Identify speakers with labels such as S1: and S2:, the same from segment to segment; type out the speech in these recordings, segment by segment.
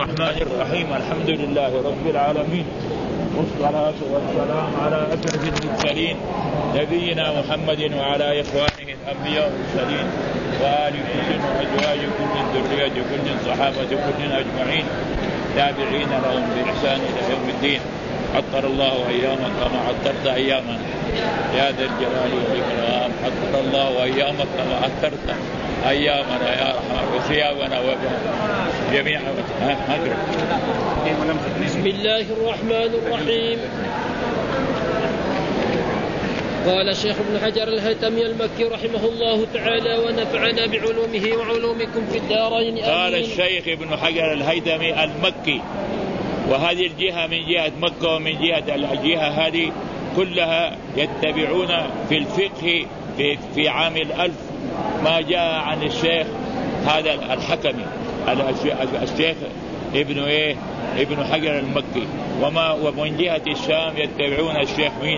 S1: الرحمن الرحيم. الحمد لله رب العالمين، والصلاة والسلام على أشرف المرسلين نبينا محمد وعلى إخوانه الأنبياء والمرسلين وآل كل وأزواج كل ذرية كل صحابة كل أجمعين تابعين لهم بإحسان إلى يوم الدين. عطر الله أيامك كما عطرت أيامنا يا ذا الجلال والإكرام. عطر الله أيامك كما عطرت أيامنا يا رحمن وثيابنا وجميع
S2: بسم الله الرحمن الرحيم. قال شيخ ابن حجر الهيثمي المكي رحمه الله تعالى ونفعنا بعلومه وعلومكم في الدارين.
S1: قال الشيخ ابن حجر الهيثمي المكي، وهذه الجهة من جهة مكة ومن جهة الجهة هذه كلها يتبعون في الفقه في عام 1000 ما جاء عن الشيخ هذا الحكمي الشيخ ابن حجر المكي. ومن جهة الشام يتبعون الشيخ مين؟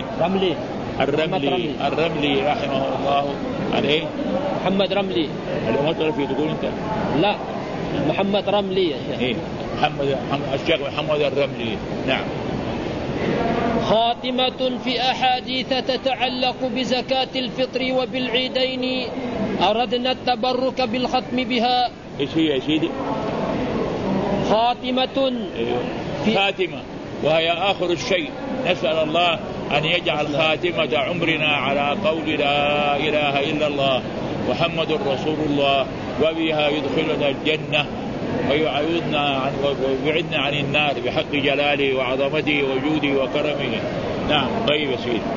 S1: الرملي رحمه الله عليه.
S2: محمد رملي
S1: المطرفي تقول انت؟
S2: لا، محمد رملي
S1: الشيخ محمد الرملي. نعم.
S2: خاتمة في أحاديث تتعلق بزكاة الفطر وبالعيدين أردنا التبرك بالختم بها.
S1: ايش هي يا سيدي؟
S2: خاتمة
S1: خاتمة وهي آخر الشيء. نسأل الله أن يجعل خاتمة عمرنا على قول لا إله إلا الله محمد رسول الله، وبها يدخلنا الجنة ويبعدنا عن النار بحق جلاله وعظمته وجوده وكرمه. نعم. طيب يا سيدي.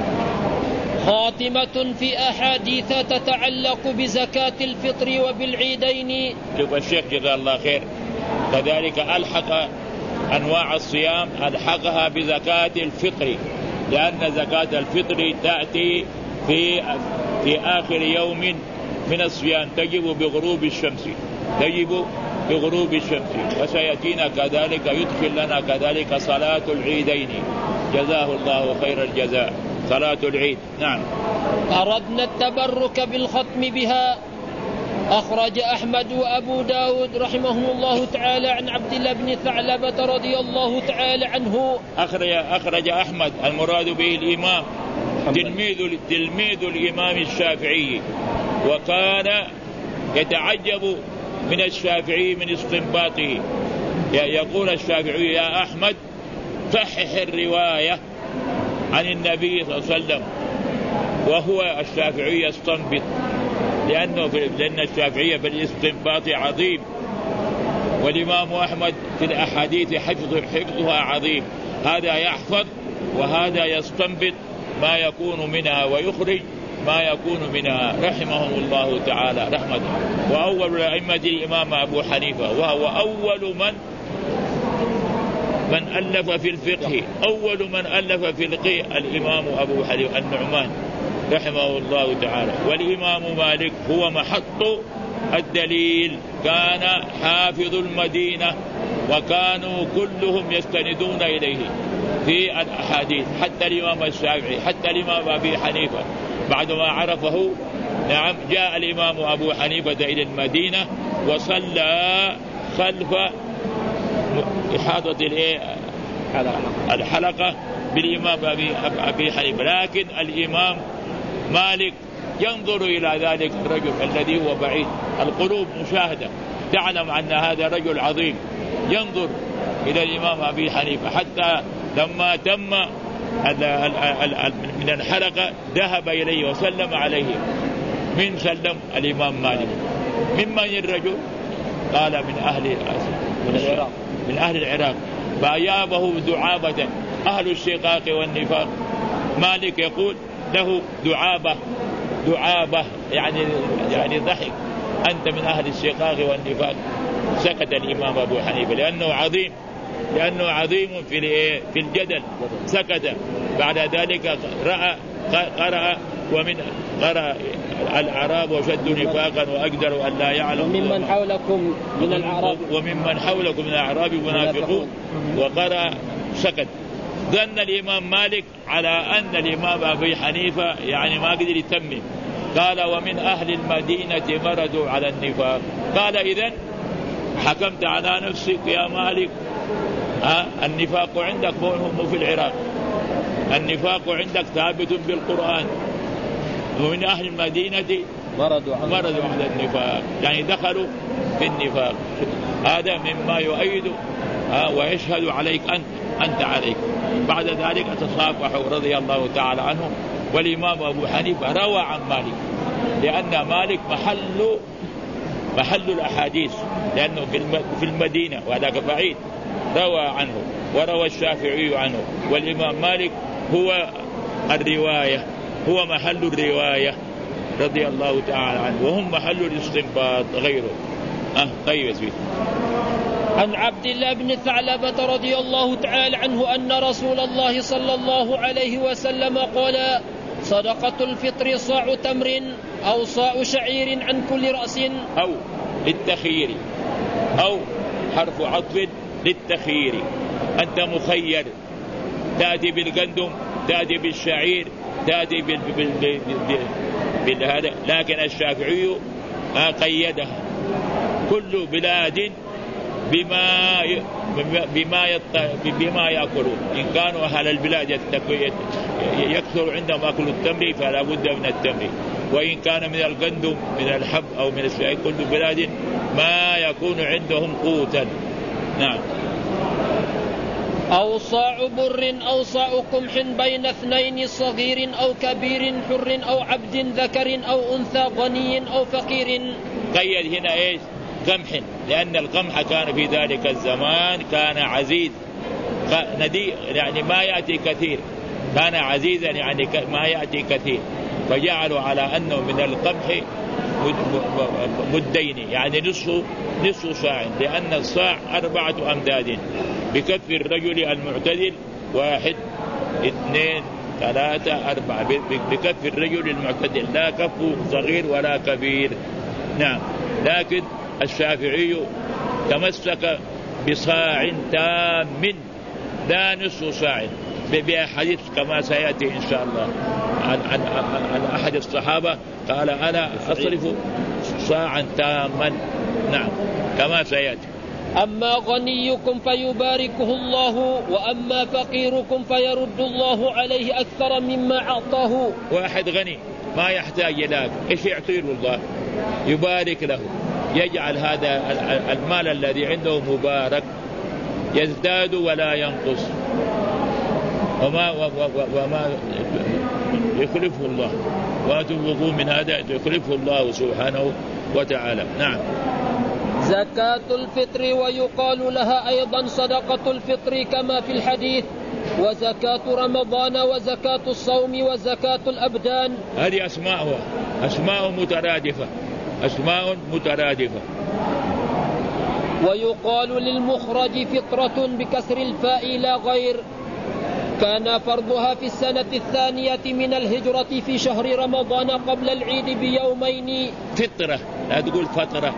S2: خاتمة في أحاديث تتعلق بزكاة الفطر وبالعيدين.
S1: شوف الشيخ جزاه الله خير كذلك ألحق أنواع الصيام، ألحقها بزكاة الفطر، لأن زكاة الفطر تأتي في آخر يوم من الصيام، تجب بغروب الشمس، وسيأتينا كذلك يدخل لنا كذلك صلاة العيدين جزاه الله خير الجزاء، صلاة العيد. نعم.
S2: أردنا التبرك بالختم بها. أخرج أحمد وأبو داود رحمه الله تعالى عن عبد الله بن ثعلبة رضي الله تعالى عنه.
S1: أخرج أحمد المراد به الإمام تلميذ الإمام الشافعي، وكان يتعجب من الشافعي من استنباطه. يقول الشافعي يا أحمد صحح الرواية عن النبي صلى الله عليه وسلم، وهو الشافعي يستنبط لأن الشافعية بالاستنباط عظيم، والإمام أحمد في الأحاديث حفظها عظيم. هذا يحفظ وهذا يستنبط ما يكون منها ويخرج ما يكون منها رحمه الله تعالى رحمة. وأول الأئمة الإمام أبو حنيفة، وهو أول من ألف في الفقه، أول من ألف في الفقه الإمام أبو حنيفة النعمان رحمه الله تعالى. والإمام مالك هو محط الدليل، كان حافظ المدينة وكانوا كلهم يستندون إليه في الأحاديث، حتى الإمام الشافعي حتى الإمام أبي حنيفة بعدما عرفه. نعم. جاء الإمام أبو حنيفة إلى المدينة وصلى خلف إحاطة الحلقة بالإمام أبي حنيفة، لكن الإمام مالك ينظر إلى ذلك الرجل الذي هو بعيد، القلوب مشاهدة تعلم أن هذا رجل عظيم، ينظر إلى الإمام أبي حنيفة حتى لما تم من الحلقة ذهب إليه وسلم عليه. من سلم؟ الإمام مالك. ممن الرجل؟ قال من أهل العراق. فأجابه دعابة أهل الشقاق والنفاق. مالك يقول له دعابة يعني ضحك، أنت من أهل الشقاق والنفاق. سكت الإمام أبو حنيفة لأنه عظيم في الجدل، سكت. بعد ذلك قرأ ومن قرأ الأعراب وشد نفاقا وأقدروا أن لا يعلموا
S2: وممن حولكم من الأعراب
S1: منافقون، وقرأ سكت. ظن الإمام مالك على أن الإمام أبي حنيفة يعني ما قدر يتمم. قال ومن أهل المدينة مردوا على النفاق. قال إذن حكمت على نفسك يا مالك النفاق عندك مو في العراق، النفاق عندك ثابت بالقرآن، ومن أهل المدينة مرضوا على النفاق، يعني دخلوا في النفاق. هذا مما يؤيد ويشهد عليك أنت عليك. بعد ذلك تصافحوا رضي الله تعالى عنهم. والإمام أبو حنيفة روى عن مالك، لأن مالك محل الأحاديث، لأنه في المدينة وهذاك بعيد، روى عنه. وروى الشافعي عنه. والإمام مالك هو الرواية، هو محل الرواية رضي الله تعالى عنه، وهم محل الاستنباط غيره. طيب يا سيدي.
S2: عن عبد الله بن ثعلبة رضي الله تعالى عنه أن رسول الله صلى الله عليه وسلم قال: صدقة الفطر صاع تمر أو صاع شعير عن كل رأس.
S1: أو للتخيير، أو حرف عطف للتخيير، أنت مخير، تأتي بالقندم، تأتي بالشعير، تأتي بالهذا. لكن الشافعي قيدها كل بلاد بما يأكلون. إن كانوا أهل البلاد يكثر عندهم أكل التمر فلا بد من التمر، وإن كان من القندم من الحب أو من الشعير، كل بلاد ما يكون عندهم قوتا. نعم.
S2: أو صاع بر أو صاع قمح بين اثنين صغير أو كبير، حر أو عبد ذكر أو أنثى، غني أو فقير.
S1: قيد هنا إيش؟ قمح، لأن القمح كان في ذلك الزمان كان عزيز ندي، يعني ما يأتي كثير، كان عزيزا يعني ما يأتي كثير، فجعلوا على أنه من القمح مدين، يعني نصف صاع، لأن الصاع 4 أمداد بكف الرجل المعتدل، 1 2 3 4 بكف الرجل المعتدل، لا كف صغير ولا كبير. نعم. لكن الشافعي تمسك بصاع تام لا نصف صاع، بحديث كما سيأتي إن شاء الله عن أحد الصحابة قال: أنا أصرف صاعا تاما. نعم، كما سيأتي.
S2: أما غنيكم فيباركه الله، وأما فقيركم فيرد الله عليه أكثر مما أعطاه.
S1: واحد غني ما يحتاج إلى إيش يعطيه الله؟ يبارك له، يجعل هذا المال الذي عنده مبارك، يزداد ولا ينقص، وما يخلفه الله، وتنفقوا من هذا يخلفه الله سبحانه وتعالى. نعم.
S2: زكاة الفطر، ويقال لها أيضا صدقة الفطر كما في الحديث، وزكاة رمضان، وزكاة الصوم، وزكاة الأبدان.
S1: هذه أسماء مترادفة.
S2: ويقال للمخرج فطرة بكسر الفاء لا غير، كان فرضها في السنة 2 من الهجرة في شهر رمضان قبل العيد بيومين.
S1: فطرة، لا تقول فترة،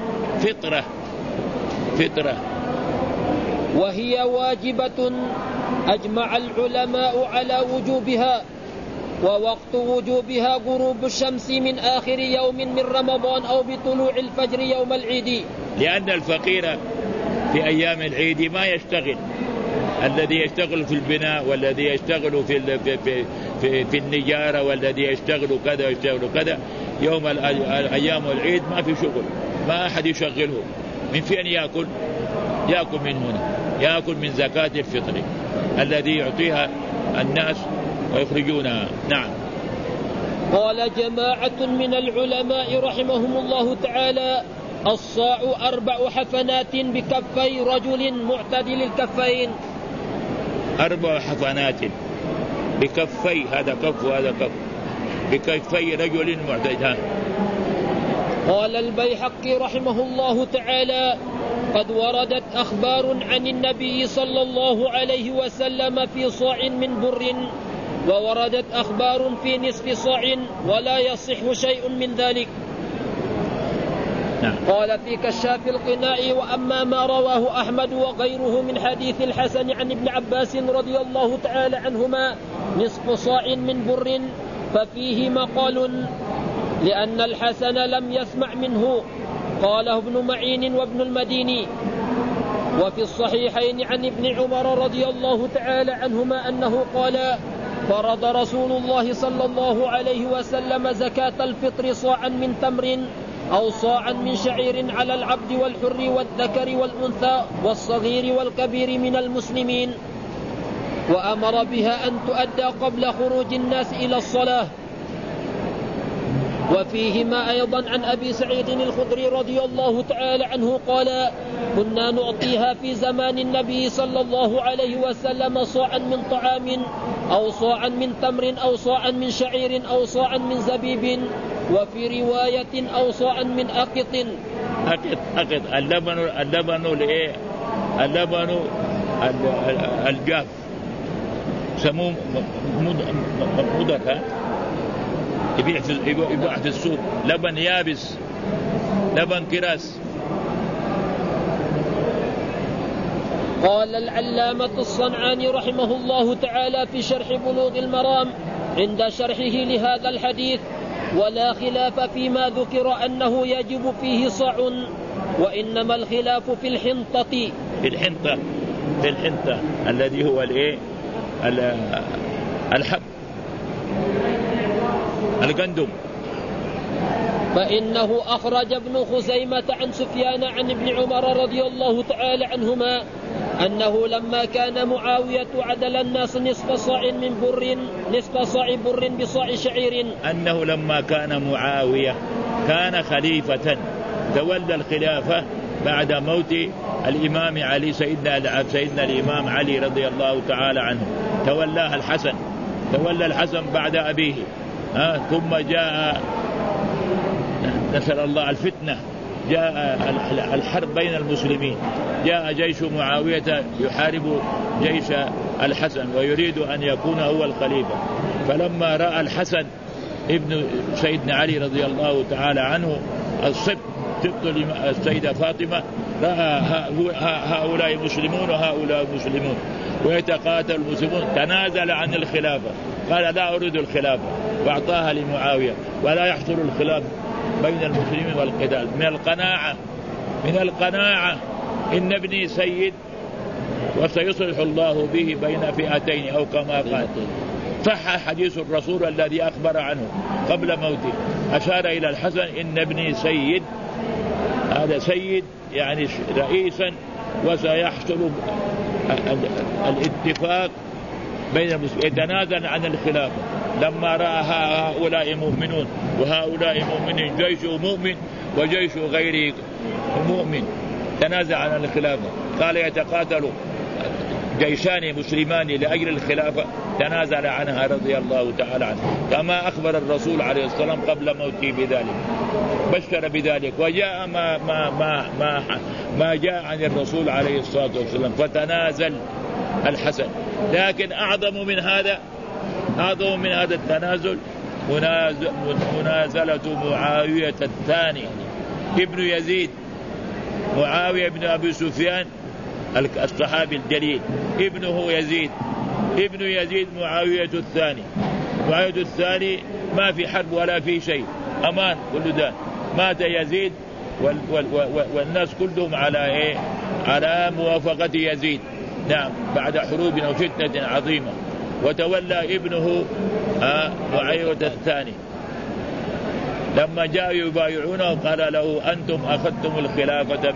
S1: فطرة.
S2: وهي واجبة أجمع العلماء على وجوبها، ووقت وجوبها غروب الشمس من آخر يوم من رمضان أو بطلوع الفجر يوم العيد.
S1: لأن الفقير في أيام العيد ما يشتغل، الذي يشتغل في البناء، والذي يشتغل في النجارة، والذي يشتغل كذا ويشتغل كذا، يوم أيام العيد ما في شغل، ما أحد يشغله. من فين يأكل من هنا، يأكل من زكاة الفطر الذي يعطيها الناس ويخرجونها. نعم.
S2: قال جماعة من العلماء رحمهم الله تعالى: الصاع 4 حفنات بكفي رجل معتدل الكفين.
S1: 4 حفنات بكفي، هذا كف وهذا كف، بكفي رجل معتدل.
S2: قال البيهقي رحمه الله تعالى: قد وردت أخبار عن النبي صلى الله عليه وسلم في صاع من بر، ووردت أخبار في نصف صاع، ولا يصح شيء من ذلك. قال في كشاف القناع: وأما ما رواه أحمد وغيره من حديث الحسن عن ابن عباس رضي الله تعالى عنهما نصف صاع من بر، ففيه مقال، لأن الحسن لم يسمع منه. قاله ابن معين وابن المديني. وفي الصحيحين عن ابن عمر رضي الله تعالى عنهما أنه قال: فرض رسول الله صلى الله عليه وسلم زكاة الفطر صاعا من تمر أو صاعا من شعير على العبد والحر والذكر والأنثى والصغير والكبير من المسلمين، وأمر بها أن تؤدى قبل خروج الناس إلى الصلاة. وفيهما أيضا عن أبي سعيد الخدري رضي الله تعالى عنه قال: كنا نعطيها في زمان النبي صلى الله عليه وسلم صاعا من طعام أو صاعا من تمر أو صاعا من شعير أو صاعا من زبيب، وفي رواية أو صاعا من أقط.
S1: اللبن الجاف سموه مضر، يبيع في السوق لبن يابس، لبن كراس.
S2: قال العلامة الصنعاني رحمه الله تعالى في شرح بلوغ المرام عند شرحه لهذا الحديث: ولا خلاف فيما ذكر أنه يجب فيه صاع، وإنما الخلاف في الحنطة.
S1: في الحنطة الذي هو الحب، القندم.
S2: فإنه أخرج ابن خزيمة عن سفيان عن ابن عمر رضي الله تعالى عنهما أنه لما كان معاوية عدل الناس نصف صاع بر بصاع شعير.
S1: أنه لما كان معاوية كان خليفة تولى الخلافة بعد موت الإمام علي، سيدنا الإمام علي رضي الله تعالى عنه، تولاها الحسن، تولى الحسن بعد أبيه. ثم جاء نسأل الله الفتنة، جاء الحرب بين المسلمين، جاء جيش معاوية يحارب جيش الحسن ويريد أن يكون هو الخليفة. فلما رأى الحسن ابن سيدنا علي رضي الله تعالى عنه السبط السيدة فاطمة، رأى هؤلاء مسلمون وهؤلاء مسلمون ويتقاتل المسلمون، تنازل عن الخلافة، قال لا أريد الخلافة، وأعطاها لمعاوية، ولا يحصل الخلاف بين المسلمين والقتال. من القناعة إن ابني سيد وسيصلح الله به بين فئتين، أو كما قال. صح حديث الرسول الذي أخبر عنه قبل موته، أشار إلى الحسن: إن ابني سيد، هذا سيد يعني رئيسا، وسيحصل الاتفاق بين المسلمين، يتنازل عن الخلافة. لما رأى هؤلاء مؤمنون وهؤلاء مؤمنين، جيش مؤمن وجيش غير مؤمن، تنازع عن الخلافة، قال يتقاتل جيشان مسلمان لأجل الخلافة، تنازل عنها رضي الله تعالى عنه، كما أخبر الرسول عليه الصلاة والسلام قبل موته بذلك، بشر بذلك. وجاء ما جاء عن الرسول عليه الصلاة والسلام، فتنازل الحسن. لكن أعظم من هذا التنازل منازلة معاوية الثاني ابن يزيد، معاوية ابن أبي سفيان الصحابي الجليل، ابنه يزيد، ابن يزيد معاوية الثاني. معاوية الثاني ما في حرب ولا في شيء، أمان كل ده. مات يزيد والناس كلهم على موافقة يزيد، نعم، بعد حروب وفتنة عظيمة. وتولى ابنه معاوية الثاني. لما جاءوا يبايعونه قال له: أنتم أخذتم الخلافة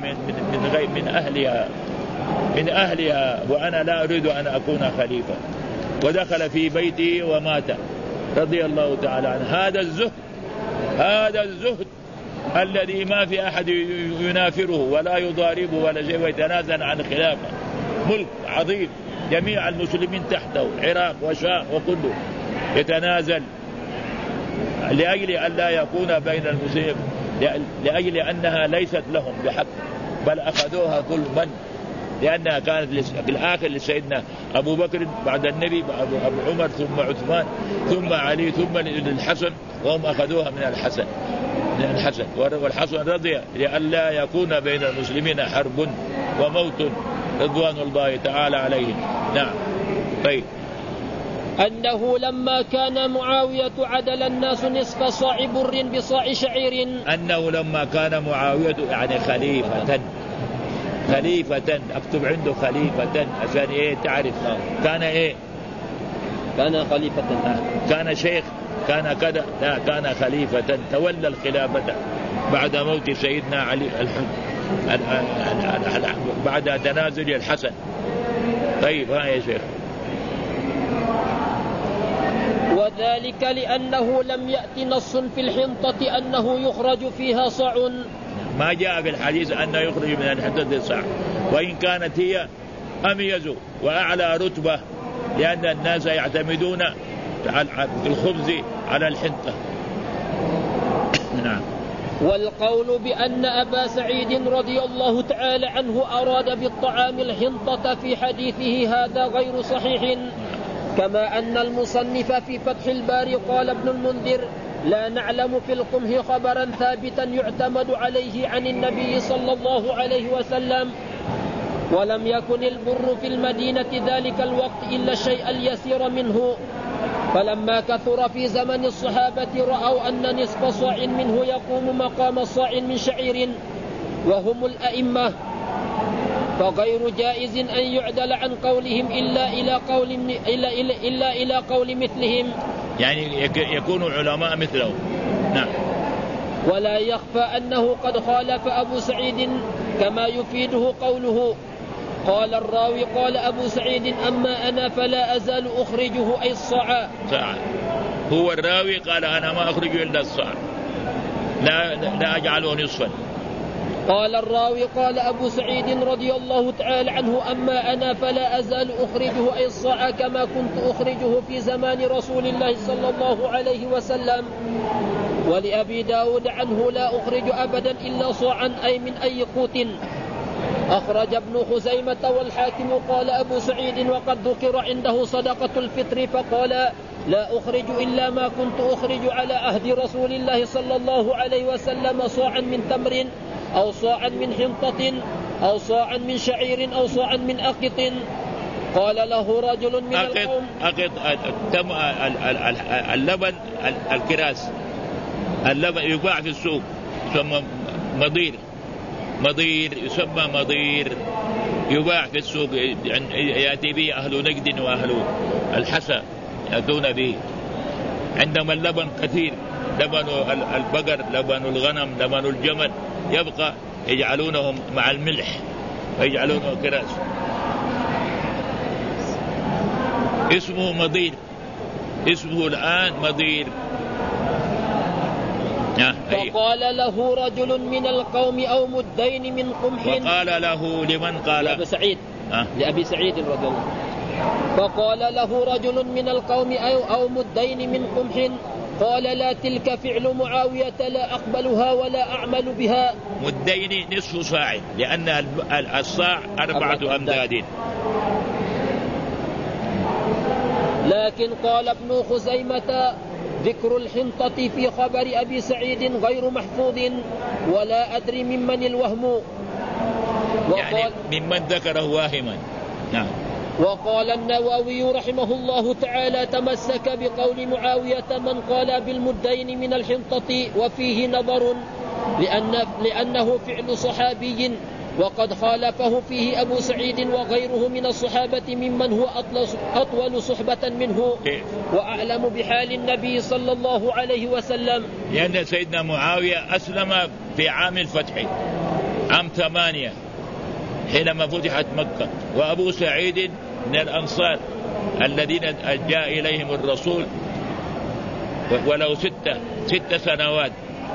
S1: من أهلها وأنا لا أريد أن أكون خليفة. ودخل في بيته ومات رضي الله تعالى عنه. هذا الزهد الذي ما في أحد ينافره ولا يضاربه ولا شيء، ويتنازل عن خلافة، ملك عظيم جميع المسلمين تحته، العراق وشام وكله، يتنازل لأجل أن لا يكون بين المسلمين، لأجل أنها ليست لهم بحق، بل أخذوها ظلما، لأنها كانت في الآخر لسيدنا أبو بكر بعد النبي، أبو عمر، ثم عثمان، ثم علي، ثم للحسن، وهم أخذوها من الحسن. والحسن رضي لئلا يكون بين المسلمين حرب وموت رضوان الله تعالى عليهم. نعم. طيب.
S2: أنه لما كان معاوية عدل الناس نصف صاع بر بصاع شعير.
S1: أنه لما كان معاوية يعني خليفة، اكتب عنده خليفة عشان ايه تعرف. كان ايه؟
S2: كان خليفة.
S1: كان شيخ، كان كذا، لا كان خليفة تولى الخلافة بعد موت سيدنا علي بعد تنازل الحسن. طيب ها يا شيخ.
S2: وذلك لأنه لم يأت نص في الحنطة أنه يخرج فيها صاع.
S1: ما جاء في الحديث أنه يخرج من الحنطة صاع، وإن كانت هي أميز وأعلى رتبة، لأن الناس يعتمدون في الخبز على الحنطة. نعم.
S2: والقول بأن أبا سعيد رضي الله تعالى عنه أراد بالطعام الحنطة في حديثه هذا غير صحيح، كما أن المصنف في فتح الباري قال ابن المنذر: لا نعلم في القمح خبرا ثابتا يعتمد عليه عن النبي صلى الله عليه وسلم، ولم يكن البر في المدينة ذلك الوقت إلا الشيء اليسير منه، فلما كثر في زمن الصحابة رأوا أن نصف صاع منه يقوم مقام صاع من شعير وهم الأئمة، فغير جائز أن يعدل عن قولهم إلا إلى قول مثلهم،
S1: يعني يكونوا علماء مثلهم. نعم.
S2: ولا يخفى أنه قد خالف أبو سعيد كما يفيده قوله: قال الراوي قال أبو سعيد: أما أنا فلا أزال أخرجه، أي الصاع.
S1: هو الراوي قال: أنا ما أخرج إلا الصاع، لا أجعله نصفا.
S2: قال الراوي قال أبو سعيد رضي الله تعالى عنه: أما أنا فلا أزال أخرجه، أي الصاع، كما كنت أخرجه في زمان رسول الله صلى الله عليه وسلم. ولأبي داود عنه: لا أخرج أبدا إلا صاعا، أي من أي قوت. أخرج ابن خزيمة والحاكم. قال أبو سعيد: وقد ذكر عنده صدقة الفطر، فقال: لا أخرج إلا ما كنت أخرج على عهد رسول الله صلى الله عليه وسلم، صاعا من تمر، أو صاعا من حنطة، أو صاعا من شعير، أو صاعا من أقط. قال له رجل من القوم:
S1: اللبن الكراس، اللبن يباع في السوق، يسمى مضير، يسمى مضير، يباع في السوق، يأتي به أهل نجد وأهل الحسا يأتون به. عندما اللبن كثير، لبن البقر، لبن الغنم، لبن الجمل، يبقى يجعلونه مع الملح ويجعلونه كراس، اسمه مضير، اسمه الآن مضير.
S2: فقال له رجل من القوم: أو مدين من قمح.
S1: وقال له لمن؟ قال
S2: لأبي سعيد، لأبي سعيد رضي الله. فقال له رجل من القوم: أو مدين من قمح. قال: لا، تلك فعل معاوية، لا أقبلها ولا أعمل بها.
S1: مدين نصف صاع، لأن الصاع 4 أمداد.
S2: لكن قال ابن خزيمة: ذكر الحنطة في خبر أبي سعيد غير محفوظ، ولا أدري ممن الوهم.
S1: يعني ممن ذكره واهما. نعم.
S2: وقال النووي رحمه الله تعالى: تمسك بقول معاوية من قال بالمدين من الحنطة، وفيه نظر، لأنه فعل صحابي، وقد خالفه فيه أبو سعيد وغيره من الصحابة ممن هو أطول صحبة منه وأعلم بحال النبي صلى الله عليه وسلم.
S1: لأن سيدنا معاوية أسلم في عام الفتح، عام 8 حينما فتحت مكة، وأبو سعيد من الأنصار الذين جاء إليهم الرسول ولو 6 سنوات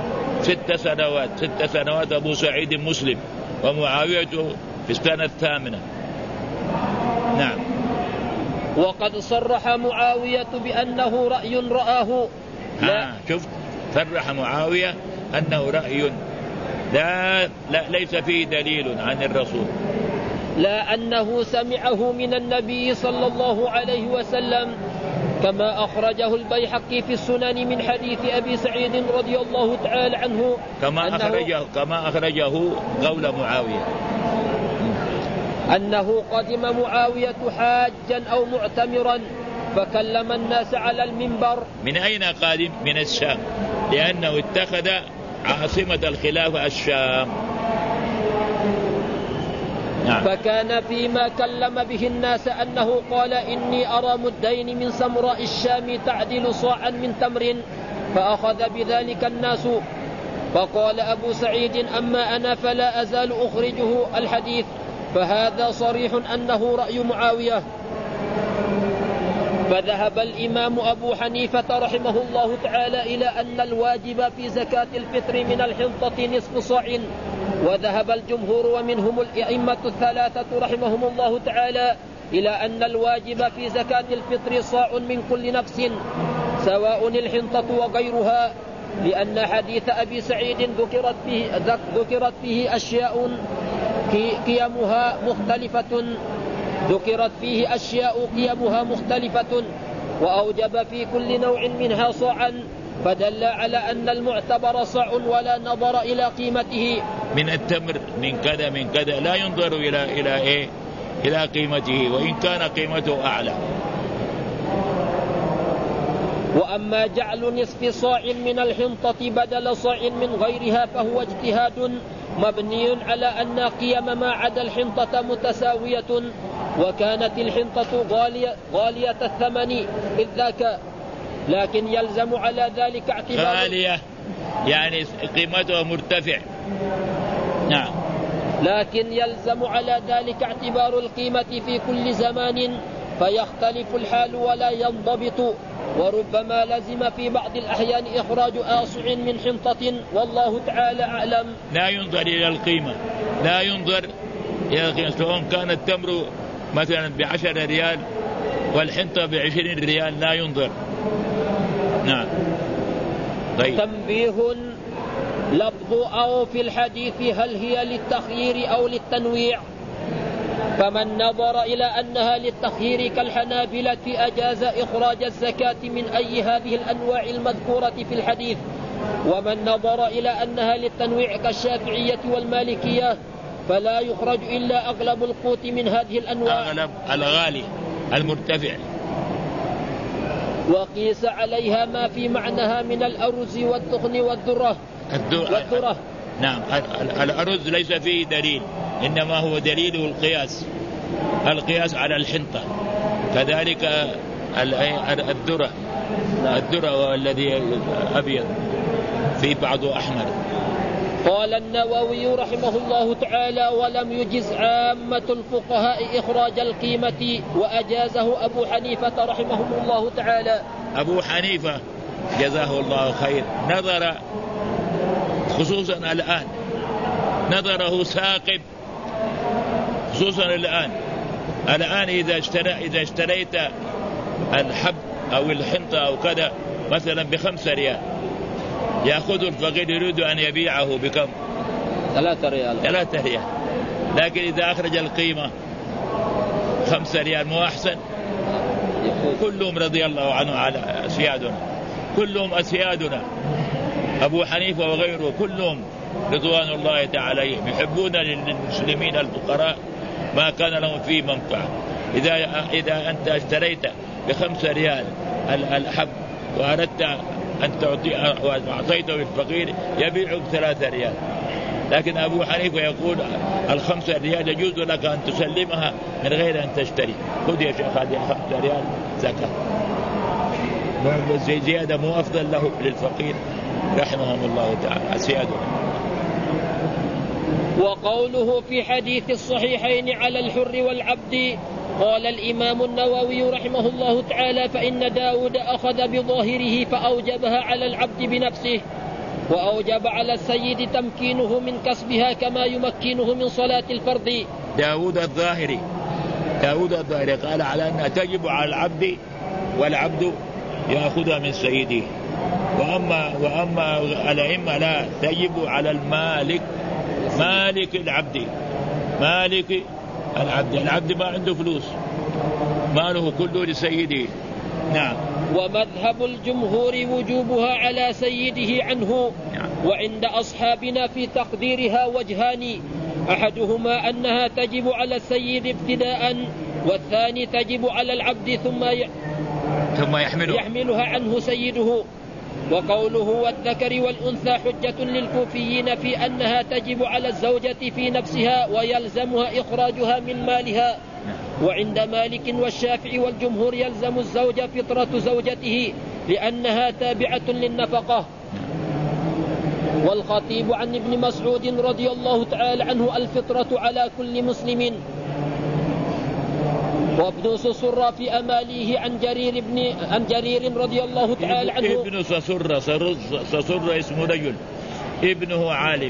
S1: 6 سنوات أبو سعيد مسلم، ومعاوية في السنة 8. نعم.
S2: وقد صرح معاوية بأنه رأي رآه.
S1: شفت، صرح معاوية أنه رأي لا ليس فيه دليل عن الرسول،
S2: لا أنه سمعه من النبي صلى الله عليه وسلم، كما أخرجه البيحقي في السنن من حديث أبي سعيد رضي الله تعالى عنه،
S1: كما أخرجه قول معاوية
S2: أنه قدم معاوية حاجا أو معتمرا فكلم الناس على المنبر.
S1: من أين قادم؟ من الشام، لأنه اتخذ عاصمة الخلافة الشام. نعم.
S2: فكان فيما كلم به الناس أنه قال إني أرى مدين من سمراء الشام تعدل صاعا من تمر، فأخذ بذلك الناس. فقال أبو سعيد أما أنا فلا أزال أخرجه الحديث، فهذا صريح أنه رأي معاوية. فذهب الإمام أبو حنيفة رحمه الله تعالى إلى أن الواجب في زكاة الفطر من الحنطة نصف صاع، وذهب الجمهور ومنهم الأئمة الثلاثة رحمهم الله تعالى إلى أن الواجب في زكاة الفطر صاع من كل نفس سواء الحنطة وغيرها، لأن حديث أبي سعيد ذكرت فيه أشياء قيمها مختلفة وأوجب في كل نوع منها صاعا، فدل على أن المعتبر صاع ولا نظر إلى قيمته.
S1: من التمر من كذا لا ينظر إلى قيمته وإن كان قيمته أعلى.
S2: وأما جعل نصف صاع من الحنطة بدل صاع من غيرها فهو اجتهاد مبني على أن قيم ما عدا الحنطة متساوية، وكانت الحنطة غالية الثمن إذ ذاك، لكن يلزم على ذلك اعتبار
S1: غالية يعني قيمتها مرتفع. نعم.
S2: لكن يلزم على ذلك اعتبار القيمة في كل زمان، فيختلف الحال ولا ينضبط، وربما لزم في بعض الأحيان إخراج آصع من حنطة، والله تعالى أعلم.
S1: لا ينظر إلى القيمة، سواء كان التمر مثلا ب10 ريال والحنطة ب20 ريال لا ينظر. نعم. طيب.
S2: تنبيه: لفظ أو في الحديث هل هي للتخيير أو للتنويع؟ فمن نظر إلى أنها للتخيير كالحنابلة أجاز إخراج الزكاة من أي هذه الأنواع المذكورة في الحديث، ومن نظر إلى أنها للتنويع كالشافعية والمالكية فلا يخرج إلا أغلب القوت من هذه الأنواع،
S1: أغلب الغالي المرتفع.
S2: وقيس عليها ما في معناها من الأرز والتخن والذرة.
S1: نعم. الأرز ليس فيه دليل، إنما هو دليله القياس على الحنطة. كذلك الذرة والذي أبيض في بعض أحمر.
S2: قال النووي رحمه الله تعالى: ولم يجز عامة الفقهاء إخراج القيمة، وأجازه أبو حنيفة رحمه الله تعالى.
S1: أبو حنيفة جزاه الله خير نظر خصوصا الآن، نظره ثاقب خصوصا الآن إذا اشتريت الحب أو الحنطة أو كذا مثلا ب5 ريال، يأخذ الفقير يريد أن يبيعه بكم؟
S2: 3 ريال.
S1: لكن إذا أخرج القيمة 5 ريال مو أحسن؟ كلهم رضي الله عنه على أسيادنا، كلهم أسيادنا، أبو حنيفة وغيره كلهم رضوان الله تعالى عليهم يحبون للمسلمين الفقراء ما كان لهم فيه منفعة. إذا أنت اشتريت ب5 ريال الحب وأردت أن أعطيته للفقير يبيعه ب3 ريال، لكن أبو حنيفة يقول 5 ريال يجوز لك أن تسلمها من غير أن تشتري. خذ يا شيخ هذه 5 ريال زكاة، زيادة مو أفضل له للفقير رحمهم الله تعالى أسيادنا.
S2: وقوله في حديث الصحيحين على الحر والعبد، قال الإمام النووي رحمه الله تعالى: فإن داود أخذ بظاهره فأوجبها على العبد بنفسه، وأوجب على السيد تمكينه من كسبها كما يمكنه من صلاة الفرض.
S1: داود الظاهري قال على أنها تجب على العبد والعبد يأخذها من سيده، وأما الأئمة لا، تجب على المالك، مالك العبد العبد ما عنده فلوس، ماله كله لسيده. نعم.
S2: ومذهب الجمهور وجوبها على سيده عنه. وعند أصحابنا في تقديرها وجهان: أحدهما أنها تجب على السيد ابتداء، والثاني تجب على العبد ثم يحملها عنه سيده. وقوله والذكر والأنثى حجة للكوفيين في أنها تجب على الزوجة في نفسها ويلزمها إخراجها من مالها. وعند مالك والشافعي والجمهور يلزم الزوج فطرة زوجته لأنها تابعة للنفقة. والخطيب عن ابن مسعود رضي الله تعالى عنه الفطرة على كل مسلم. وابن سسر في أماليه عن جرير رضي الله تعالى عنه.
S1: ابن سسر اسم رجل، ابنه عالم.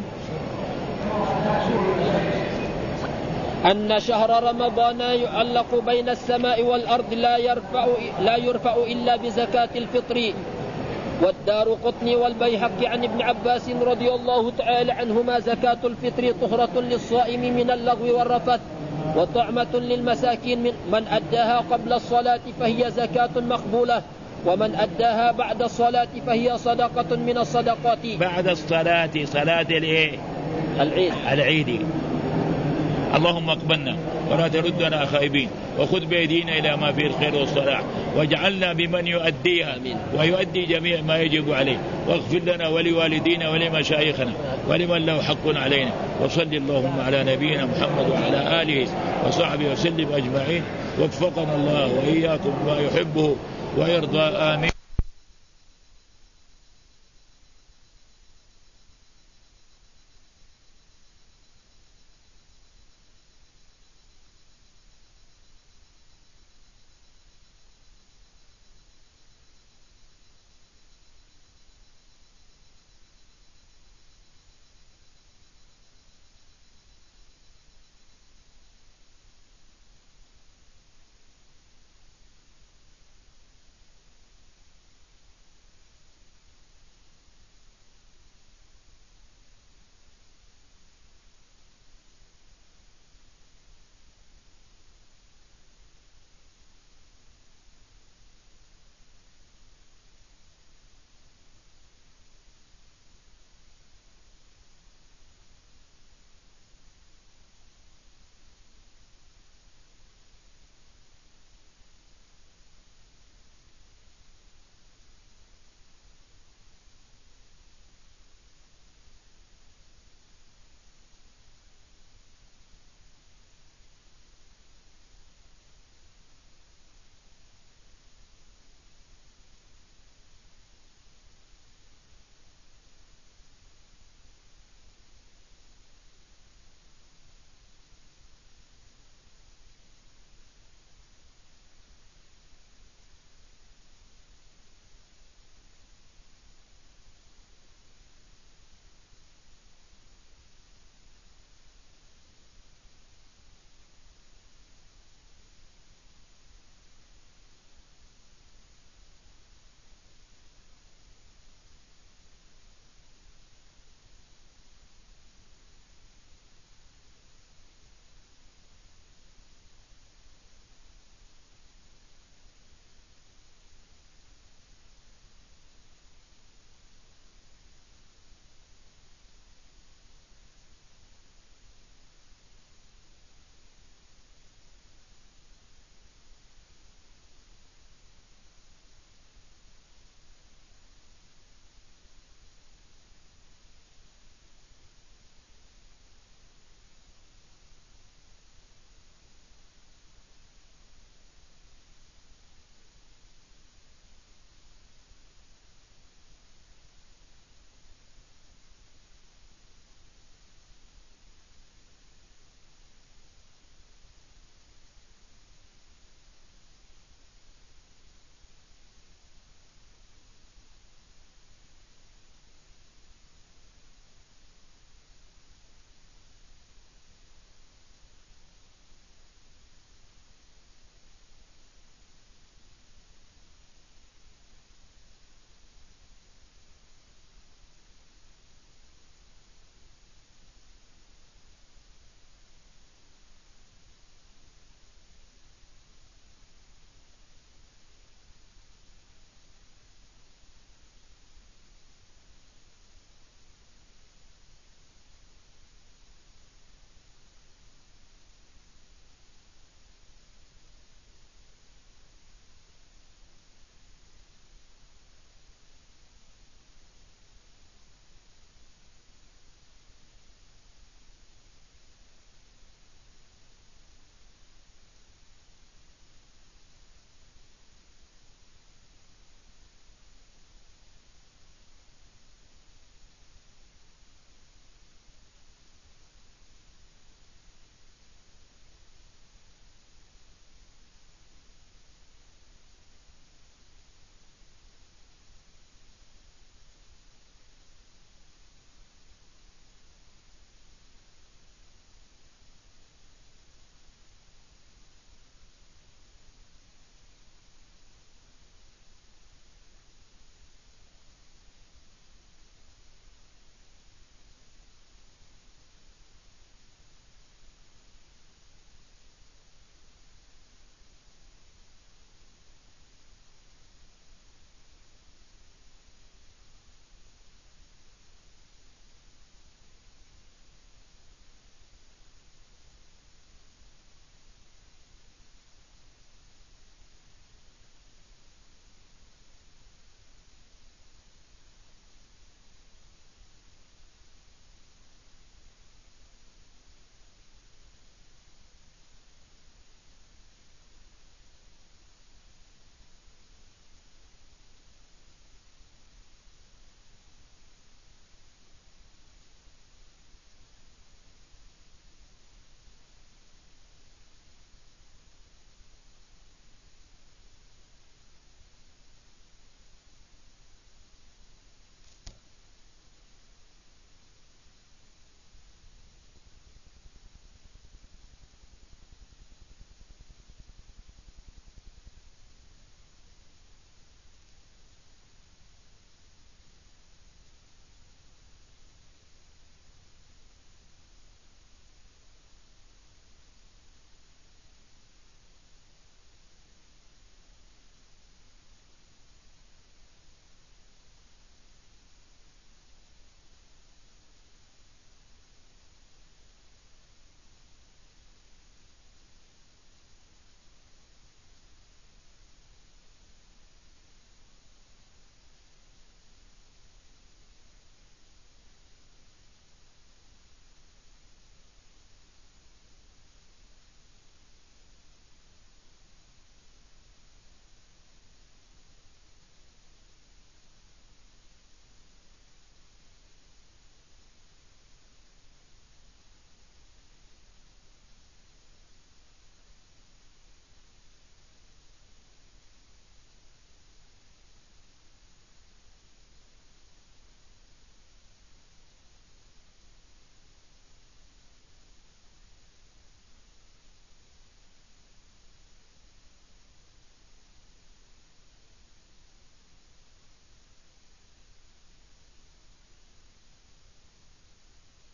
S2: أن شهر رمضان يعلق بين السماء والأرض لا يرفع إلا بزكاة الفطر. والدارقطني والبيهقي عن ابن عباس رضي الله تعالى عنهما زكاة الفطر طهرة للصائم من اللغو والرفث وطعمة للمساكين. من أداها قبل الصلاة فهي زكاة مقبولة، ومن أداها بعد الصلاة فهي صدقة من الصدقات.
S1: بعد الصلاة صلاة العيد. اللهم اقبلنا ولا تردنا خائبين، وخذ بأيدينا إلى ما فيه الخير والصلاح، واجعلنا بمن يؤديها ويؤدي جميع ما يجب عليه، واغفر لنا ولوالدينا ولمشايخنا ولمن له حق علينا. وصل اللهم على نبينا محمد وعلى آله وصحبه وسلم أجمعين. وفقنا الله وإياكم ما يحبه ويرضى. آمين.